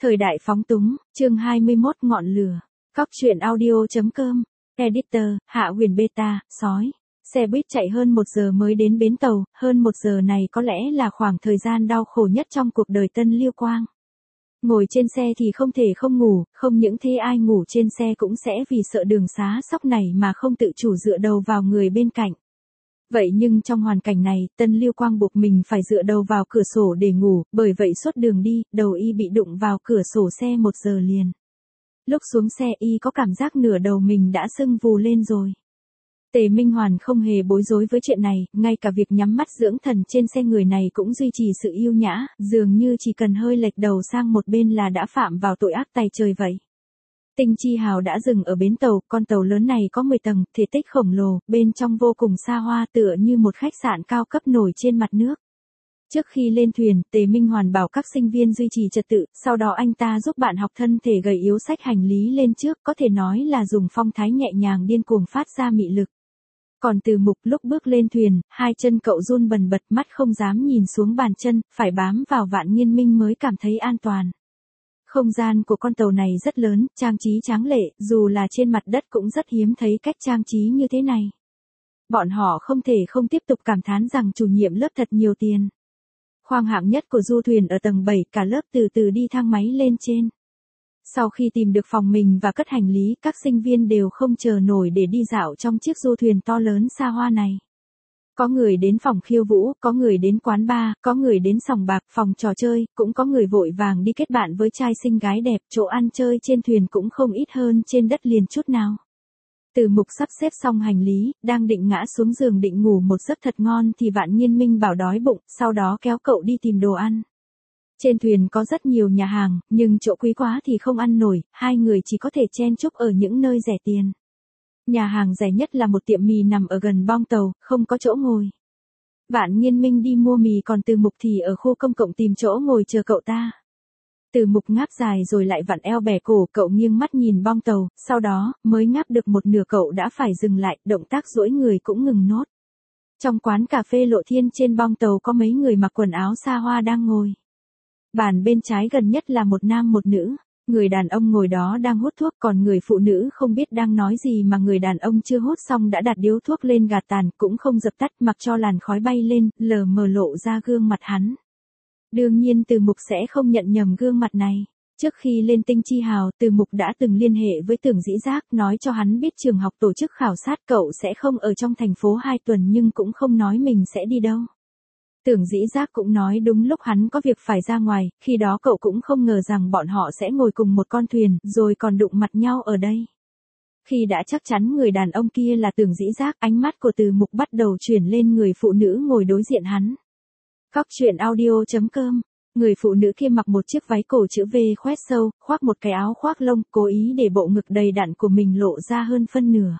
Thời đại phóng túng, chương 21 ngọn lửa. Cóc truyện audio.com. Editor, Hạ Huyền Beta, sói. Xe buýt chạy hơn 1 giờ mới đến bến tàu, hơn 1 giờ này có lẽ là khoảng thời gian đau khổ nhất trong cuộc đời Tân Liêu Quang. Ngồi trên xe thì không thể không ngủ, không những thế ai ngủ trên xe cũng sẽ vì sợ đường xá sóc này mà không tự chủ dựa đầu vào người bên cạnh. Vậy nhưng trong hoàn cảnh này, Tân Liêu Quang buộc mình phải dựa đầu vào cửa sổ để ngủ, bởi vậy suốt đường đi, đầu y bị đụng vào cửa sổ xe 1 giờ liền. Lúc xuống xe y có cảm giác nửa đầu mình đã sưng vù lên rồi. Tề Minh Hoàn không hề bối rối với chuyện này, ngay cả việc nhắm mắt dưỡng thần trên xe người này cũng duy trì sự yêu nhã, dường như chỉ cần hơi lệch đầu sang một bên là đã phạm vào tội ác tày trời vậy. Tinh Chi Hào đã dừng ở bến tàu, con tàu lớn này có 10 tầng, thể tích khổng lồ, bên trong vô cùng xa hoa tựa như một khách sạn cao cấp nổi trên mặt nước. Trước khi lên thuyền, Tề Minh Hoàn bảo các sinh viên duy trì trật tự, sau đó anh ta giúp bạn học thân thể gầy yếu xách hành lý lên trước, có thể nói là dùng phong thái nhẹ nhàng điên cuồng phát ra mị lực. Còn Từ Mục lúc bước lên thuyền, hai chân cậu run bần bật, mắt không dám nhìn xuống bàn chân, phải bám vào Vạn Nghiên Minh mới cảm thấy an toàn. Không gian của con tàu này rất lớn, trang trí tráng lệ, dù là trên mặt đất cũng rất hiếm thấy cách trang trí như thế này. Bọn họ không thể không tiếp tục cảm thán rằng chủ nhiệm lớp thật nhiều tiền. Khoang hạng nhất của du thuyền ở tầng 7, cả lớp từ từ đi thang máy lên trên. Sau khi tìm được phòng mình và cất hành lý, các sinh viên đều không chờ nổi để đi dạo trong chiếc du thuyền to lớn xa hoa này. Có người đến phòng khiêu vũ, có người đến quán bar, có người đến sòng bạc, phòng trò chơi, cũng có người vội vàng đi kết bạn với trai xinh gái đẹp, chỗ ăn chơi trên thuyền cũng không ít hơn trên đất liền chút nào. Từ Mục sắp xếp xong hành lý, đang định ngã xuống giường định ngủ một giấc thật ngon thì Vạn Nghiên Minh bảo đói bụng, sau đó kéo cậu đi tìm đồ ăn. Trên thuyền có rất nhiều nhà hàng, nhưng chỗ quý quá thì không ăn nổi, hai người chỉ có thể chen chúc ở những nơi rẻ tiền. Nhà hàng rẻ nhất là một tiệm mì nằm ở gần bong tàu, không có chỗ ngồi. Vạn Nghiên Minh đi mua mì, còn Từ Mục thì ở khu công cộng tìm chỗ ngồi chờ cậu ta. Từ Mục ngáp dài rồi lại vặn eo bẻ cổ, cậu nghiêng mắt nhìn bong tàu, sau đó, mới ngáp được một nửa cậu đã phải dừng lại, động tác duỗi người cũng ngừng nốt. Trong quán cà phê Lộ Thiên trên bong tàu có mấy người mặc quần áo xa hoa đang ngồi. Bàn bên trái gần nhất là một nam một nữ. Người đàn ông ngồi đó đang hút thuốc, còn người phụ nữ không biết đang nói gì mà người đàn ông chưa hút xong đã đặt điếu thuốc lên gạt tàn, cũng không dập tắt, mặc cho làn khói bay lên, lờ mờ lộ ra gương mặt hắn. Đương nhiên Từ Mục sẽ không nhận nhầm gương mặt này. Trước khi lên Tinh Chi Hào, Từ Mục đã từng liên hệ với Tưởng Dĩ Giác, nói cho hắn biết trường học tổ chức khảo sát cậu sẽ không ở trong thành phố 2 tuần nhưng cũng không nói mình sẽ đi đâu. Tưởng Dĩ Giác cũng nói đúng lúc hắn có việc phải ra ngoài, khi đó cậu cũng không ngờ rằng bọn họ sẽ ngồi cùng một con thuyền, rồi còn đụng mặt nhau ở đây. Khi đã chắc chắn người đàn ông kia là Tưởng Dĩ Giác, ánh mắt của Từ Mục bắt đầu chuyển lên người phụ nữ ngồi đối diện hắn. Cóc truyện audio.com. Người phụ nữ kia mặc một chiếc váy cổ chữ V khoét sâu, khoác một cái áo khoác lông, cố ý để bộ ngực đầy đặn của mình lộ ra hơn phân nửa.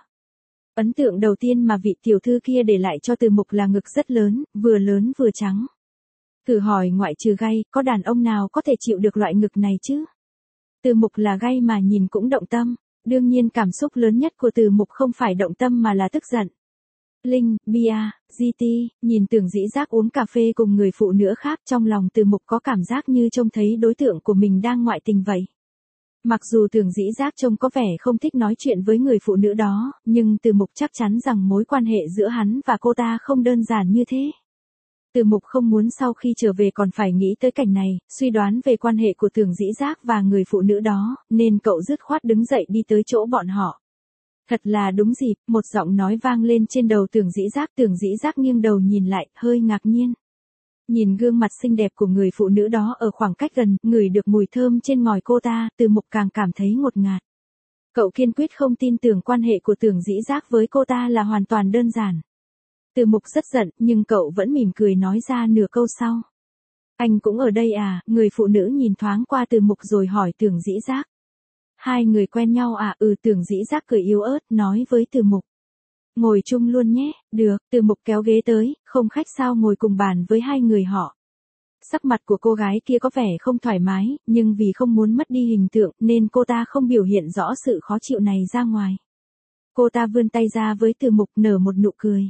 Ấn tượng đầu tiên mà vị tiểu thư kia để lại cho Từ Mục là ngực rất lớn vừa trắng. Thử hỏi ngoại trừ gay, có đàn ông nào có thể chịu được loại ngực này chứ? Từ Mục là gay mà nhìn cũng động tâm, đương nhiên cảm xúc lớn nhất của Từ Mục không phải động tâm mà là tức giận. Linh, Bia, GT, nhìn Tưởng Dĩ Giác uống cà phê cùng người phụ nữ khác, trong lòng Từ Mục có cảm giác như trông thấy đối tượng của mình đang ngoại tình vậy. Mặc dù Tưởng Dĩ Giác trông có vẻ không thích nói chuyện với người phụ nữ đó, nhưng Từ Mục chắc chắn rằng mối quan hệ giữa hắn và cô ta không đơn giản như thế. Từ Mục không muốn sau khi trở về còn phải nghĩ tới cảnh này, suy đoán về quan hệ của Tưởng Dĩ Giác và người phụ nữ đó, nên cậu dứt khoát đứng dậy đi tới chỗ bọn họ. Thật là đúng dịp, một giọng nói vang lên trên đầu Tưởng Dĩ Giác nghiêng đầu nhìn lại, hơi ngạc nhiên. Nhìn gương mặt xinh đẹp của người phụ nữ đó ở khoảng cách gần, ngửi được mùi thơm trên ngòi cô ta, Từ Mục càng cảm thấy ngột ngạt. Cậu kiên quyết không tin tưởng quan hệ của Tưởng Dĩ Giác với cô ta là hoàn toàn đơn giản. Từ Mục rất giận, nhưng cậu vẫn mỉm cười nói ra nửa câu sau. Anh cũng ở đây à? Người phụ nữ nhìn thoáng qua Từ Mục rồi hỏi Tưởng Dĩ Giác. Hai người quen nhau à? Tưởng Dĩ Giác cười yếu ớt, nói với Từ Mục. Ngồi chung luôn nhé, được. Từ Mục kéo ghế tới, không khách sao ngồi cùng bàn với hai người họ. Sắc mặt của cô gái kia có vẻ không thoải mái, nhưng vì không muốn mất đi hình tượng nên cô ta không biểu hiện rõ sự khó chịu này ra ngoài. Cô ta vươn tay ra với Từ Mục, nở một nụ cười.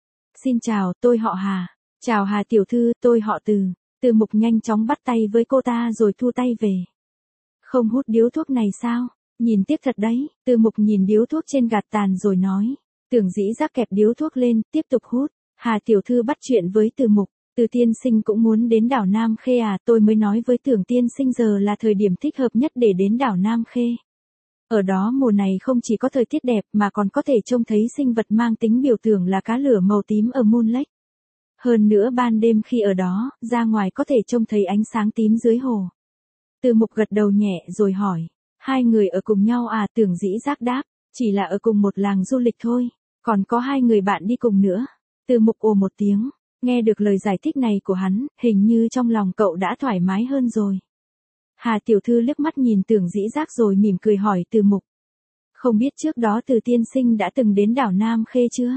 Xin chào, tôi họ Hà. Chào Hà tiểu thư, tôi họ Từ. Từ Mục nhanh chóng bắt tay với cô ta rồi thu tay về. Không hút điếu thuốc này sao? Nhìn tiếc thật đấy, Từ Mục nhìn điếu thuốc trên gạt tàn rồi nói. Tưởng Dĩ Giác kẹp điếu thuốc lên, tiếp tục hút. Hà tiểu thư bắt chuyện với Từ Mục. Từ tiên sinh cũng muốn đến đảo Nam Khê à, tôi mới nói với Tưởng tiên sinh giờ là thời điểm thích hợp nhất để đến đảo Nam Khê. Ở đó mùa này không chỉ có thời tiết đẹp mà còn có thể trông thấy sinh vật mang tính biểu tượng là cá lửa màu tím ở Moon Lake. Hơn nữa ban đêm khi ở đó, ra ngoài có thể trông thấy ánh sáng tím dưới hồ. Từ Mục gật đầu nhẹ rồi hỏi, hai người ở cùng nhau à? Tưởng Dĩ Giác đáp, chỉ là ở cùng một làng du lịch thôi, còn có hai người bạn đi cùng nữa. Từ Mục ồ một tiếng, nghe được lời giải thích này của hắn, hình như trong lòng cậu đã thoải mái hơn rồi. Hà tiểu thư liếc mắt nhìn Tưởng Dĩ Giác rồi mỉm cười hỏi Từ Mục. Không biết trước đó Từ tiên sinh đã từng đến đảo Nam Khê chưa?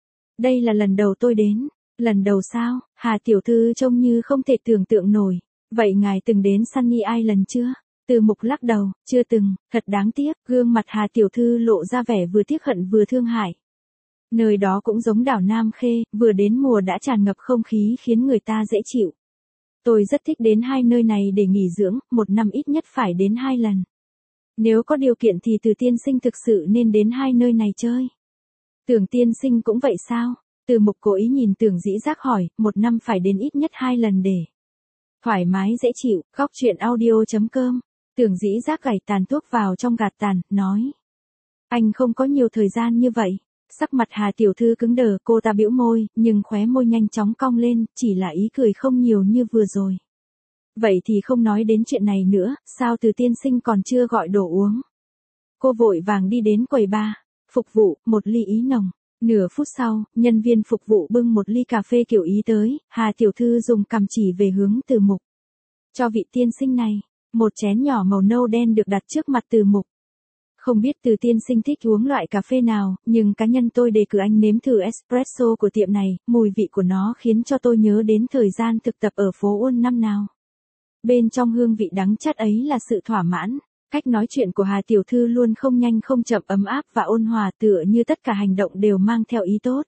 Đây là lần đầu tôi đến. Lần đầu sao? Hà tiểu thư trông như không thể tưởng tượng nổi. Vậy ngài từng đến Sunny Island chưa? Từ Mục lắc đầu, chưa từng, thật đáng tiếc. Gương mặt Hà tiểu thư lộ ra vẻ vừa tiếc hận vừa thương hại. Nơi đó cũng giống đảo Nam Khê, vừa đến mùa đã tràn ngập không khí khiến người ta dễ chịu. Tôi rất thích đến hai nơi này để nghỉ dưỡng, một năm ít nhất phải đến 2 lần. Nếu có điều kiện thì Từ tiên sinh thực sự nên đến hai nơi này chơi. Tưởng tiên sinh cũng vậy sao? Từ Mục cố ý nhìn Tưởng Dĩ Giác hỏi, một năm phải đến ít nhất 2 lần để thoải mái dễ chịu. Góc truyện audio.com. Tưởng Dĩ Giác gảy tàn thuốc vào trong gạt tàn, nói. Anh không có nhiều thời gian như vậy. Sắc mặt Hà tiểu thư cứng đờ, cô ta bĩu môi, nhưng khóe môi nhanh chóng cong lên, chỉ là ý cười không nhiều như vừa rồi. Vậy thì không nói đến chuyện này nữa, sao Từ tiên sinh còn chưa gọi đồ uống? Cô vội vàng đi đến quầy bar, phục vụ, một ly ý nồng. Nửa phút sau, nhân viên phục vụ bưng một ly cà phê kiểu Ý tới, Hà tiểu thư dùng cằm chỉ về hướng Từ Mục. Cho vị tiên sinh này, một chén nhỏ màu nâu đen được đặt trước mặt Từ Mục. Không biết Từ tiên sinh thích uống loại cà phê nào, nhưng cá nhân tôi đề cử anh nếm thử espresso của tiệm này, mùi vị của nó khiến cho tôi nhớ đến thời gian thực tập ở phố Uôn năm nào. Bên trong hương vị đắng chát ấy là sự thỏa mãn. Cách nói chuyện của Hà tiểu thư luôn không nhanh không chậm, ấm áp và ôn hòa, tựa như tất cả hành động đều mang theo ý tốt.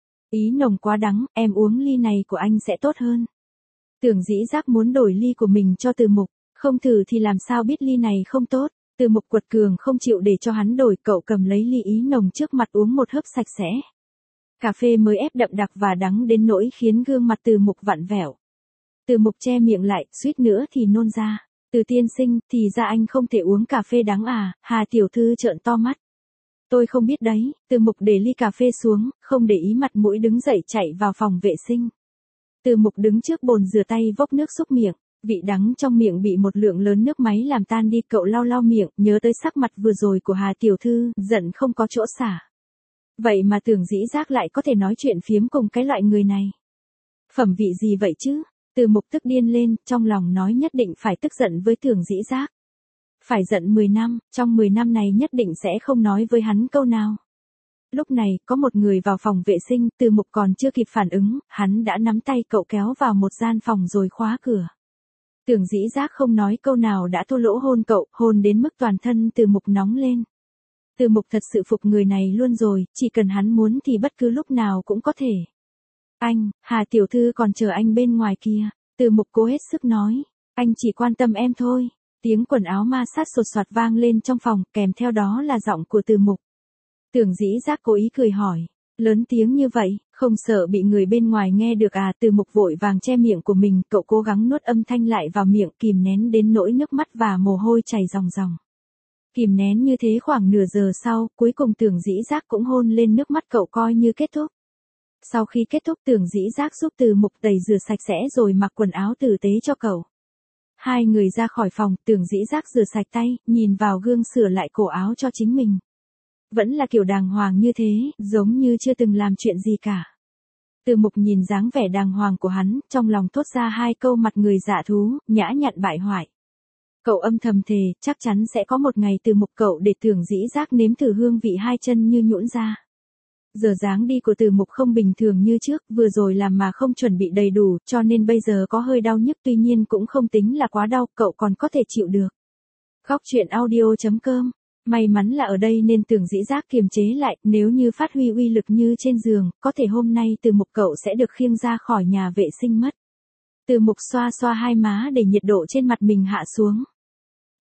Ý nồng quá đắng, em uống ly này của anh sẽ tốt hơn. Tưởng Dĩ Giác muốn đổi ly của mình cho Từ Mục, không thử thì làm sao biết ly này không tốt. Từ Mục quật cường không chịu để cho hắn đổi, cậu cầm lấy ly ý nồng trước mặt uống một hớp sạch sẽ. Cà phê mới ép đậm đặc và đắng đến nỗi khiến gương mặt Từ Mục vặn vẹo. Từ Mục che miệng lại, suýt nữa thì nôn ra. Từ tiên sinh, thì ra anh không thể uống cà phê đắng à? Hà tiểu thư trợn to mắt. Tôi không biết đấy. Từ Mục để ly cà phê xuống, không để ý mặt mũi đứng dậy chạy vào phòng vệ sinh. Từ Mục đứng trước bồn rửa tay vốc nước xúc miệng. Vị đắng trong miệng bị một lượng lớn nước máy làm tan đi, cậu lau lau miệng, nhớ tới sắc mặt vừa rồi của Hà tiểu thư, giận không có chỗ xả. Vậy mà Tưởng Dĩ Giác lại có thể nói chuyện phiếm cùng cái loại người này. Phẩm vị gì vậy chứ? Từ Mục tức điên lên, trong lòng nói nhất định phải tức giận với Tưởng Dĩ Giác. Phải giận 10 năm, trong 10 năm này nhất định sẽ không nói với hắn câu nào. Lúc này, có một người vào phòng vệ sinh, Từ Mục còn chưa kịp phản ứng, hắn đã nắm tay cậu kéo vào một gian phòng rồi khóa cửa. Tưởng Dĩ Giác không nói câu nào đã thô lỗ hôn cậu, hôn đến mức toàn thân Từ Mục nóng lên. Từ Mục thật sự phục người này luôn rồi, chỉ cần hắn muốn thì bất cứ lúc nào cũng có thể. Anh, Hà tiểu thư còn chờ anh bên ngoài kia. Từ Mục cố hết sức nói. Anh chỉ quan tâm em thôi. Tiếng quần áo ma sát sột soạt vang lên trong phòng, kèm theo đó là giọng của Từ Mục. Tưởng Dĩ Giác cố ý cười hỏi. Lớn tiếng như vậy, không sợ bị người bên ngoài nghe được à? Từ Mục vội vàng che miệng của mình, cậu cố gắng nuốt âm thanh lại vào miệng, kìm nén đến nỗi nước mắt và mồ hôi chảy ròng ròng. Kìm nén như thế khoảng nửa giờ sau, cuối cùng Tưởng Dĩ Giác cũng hôn lên nước mắt cậu coi như kết thúc. Sau khi kết thúc, Tưởng Dĩ Giác giúp Từ Mục tẩy rửa sạch sẽ rồi mặc quần áo tử tế cho cậu. Hai người ra khỏi phòng, Tưởng Dĩ Giác rửa sạch tay, nhìn vào gương sửa lại cổ áo cho chính mình. Vẫn là kiểu đàng hoàng như thế, giống như chưa từng làm chuyện gì cả. Từ Mục nhìn dáng vẻ đàng hoàng của hắn, trong lòng thốt ra hai câu mặt người dạ thú, nhã nhặn bại hoại. Cậu âm thầm thề, chắc chắn sẽ có một ngày Từ Mục cậu để Tưởng Dĩ Giác nếm thử hương vị hai chân như nhũn ra. Giờ dáng đi của Từ Mục không bình thường như trước, vừa rồi làm mà không chuẩn bị đầy đủ, cho nên bây giờ có hơi đau nhức, tuy nhiên cũng không tính là quá đau, cậu còn có thể chịu được. Góc truyện audio.com. May mắn là ở đây nên Tưởng Dĩ Giác kiềm chế lại, nếu như phát huy uy lực như trên giường, có thể hôm nay Từ Mục cậu sẽ được khiêng ra khỏi nhà vệ sinh mất. Từ Mục xoa xoa hai má để nhiệt độ trên mặt mình hạ xuống.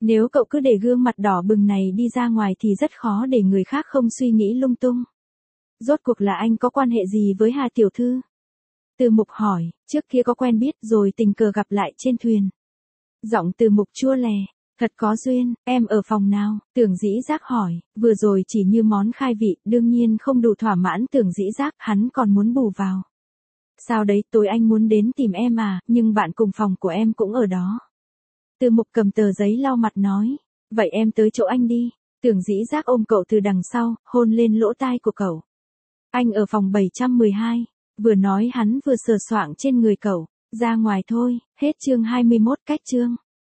Nếu cậu cứ để gương mặt đỏ bừng này đi ra ngoài thì rất khó để người khác không suy nghĩ lung tung. Rốt cuộc là anh có quan hệ gì với Hà tiểu thư? Từ Mục hỏi, trước kia có quen biết rồi tình cờ gặp lại trên thuyền. Giọng Từ Mục chua lè, thật có duyên, em ở phòng nào? Tưởng Dĩ Giác hỏi, vừa rồi chỉ như món khai vị, đương nhiên không đủ thỏa mãn Tưởng Dĩ Giác, hắn còn muốn bù vào. Sao đấy, tối anh muốn đến tìm em à, nhưng bạn cùng phòng của em cũng ở đó. Từ Mục cầm tờ giấy lau mặt nói, vậy em tới chỗ anh đi. Tưởng Dĩ Giác ôm cậu từ đằng sau, hôn lên lỗ tai của cậu. Anh ở phòng 712, vừa nói hắn vừa sờ soạng trên người cậu, ra ngoài thôi, hết chương 21 cách chương.